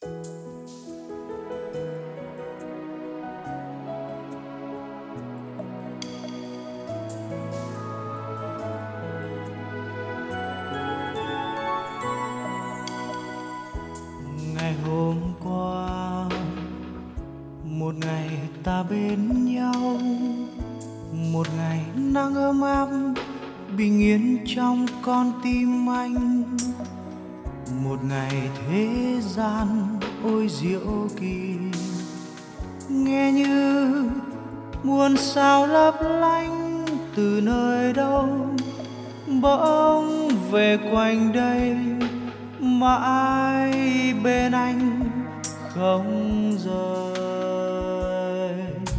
Ngày hôm qua, một ngày ta bên nhau, một ngày nắng ấm áp bình yên trong con tim anh. Một ngày thế gian ôi diệu kỳ, nghe như muôn sao lấp lánh từ nơi đâu bỗng về quanh đây, mãi bên anh không rời.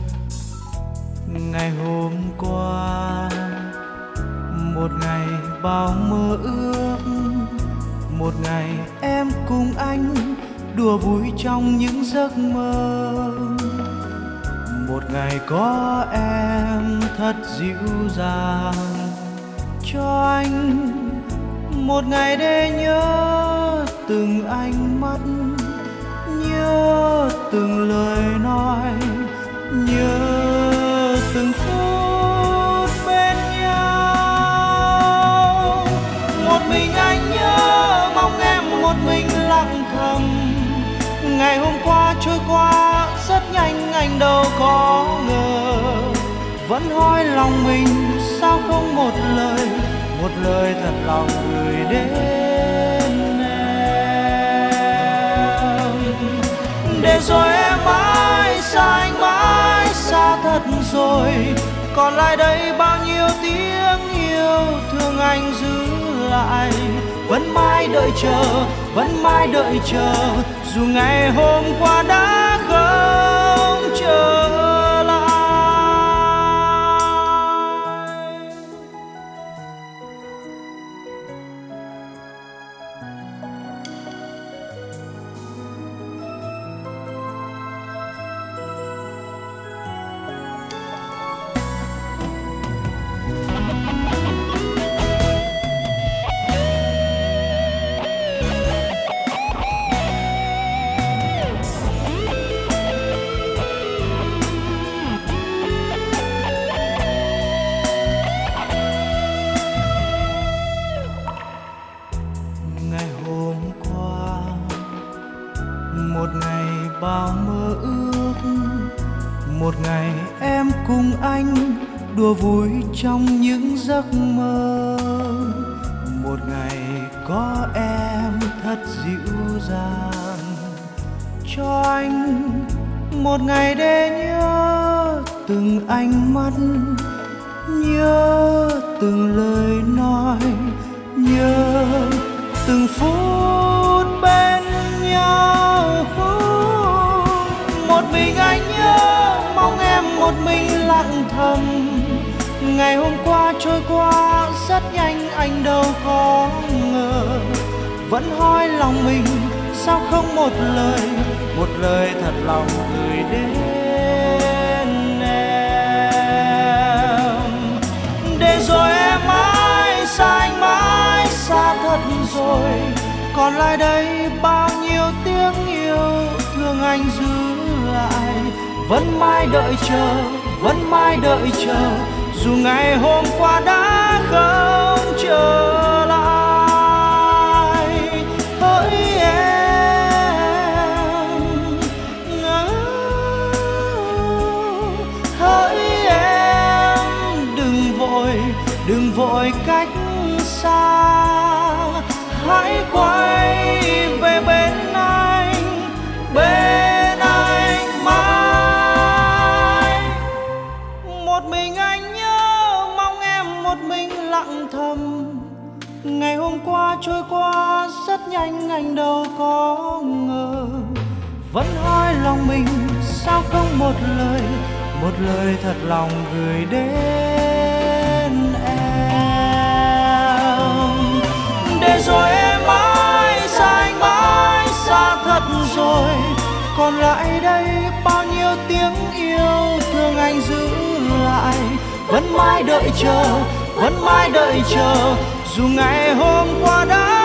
Ngày hôm qua, một ngày bao mơ ước, một ngày em cùng anh đùa vui trong những giấc mơ. Một ngày có em thật dịu dàng cho anh, một ngày để nhớ từng ánh mắt, nhớ từng lời nói, nhớ từng phút bên nhau. Một mình anh nhớ mong em một mình lặng thầm. Ngày hôm qua trôi qua rất nhanh, anh đâu có ngờ, vẫn hỏi lòng mình sao không một lời thật lòng gửi đến em. Để rồi em mãi xa anh, mãi xa thật rồi, còn lại đây bao nhiêu tiếng yêu thương anh giữ lại. Vẫn mãi đợi chờ, vẫn mãi đợi chờ, dù ngày hôm qua đã không trở lại. Một ngày bao mơ ước, một ngày em cùng anh đùa vui trong những giấc mơ. Một ngày có em thật dịu dàng cho anh, một ngày để nhớ từng ánh mắt, nhớ từng lời nói, nhớ từng phút bên nhau. Một mình anh nhớ mong em một mình lặng thầm. Ngày hôm qua trôi qua rất nhanh, anh đâu có ngờ, vẫn hỏi lòng mình sao không một lời thật lòng gửi đến em. Để rồi em mãi xa anh, mãi xa thật rồi, còn lại đây bao nhiêu tiếng yêu thương anh giữ lại. Vẫn mãi đợi chờ, vẫn mãi đợi chờ, dù ngày hôm qua đã không trở lại. Hỡi em, hỡi em, đừng vội cách xa, hãy quay về bên anh mãi. Một mình anh nhớ mong em một mình lặng thầm. Ngày hôm qua trôi qua rất nhanh, anh đâu có ngờ, vẫn hỏi lòng mình sao không một lời thật lòng gửi đến em. Để rồi em mãi xa anh, mãi xa thật rồi, còn lại đây bao nhiêu tiếng yêu thương anh giữ lại. Vẫn mãi đợi chờ, vẫn mãi đợi chờ, dù ngày hôm qua đã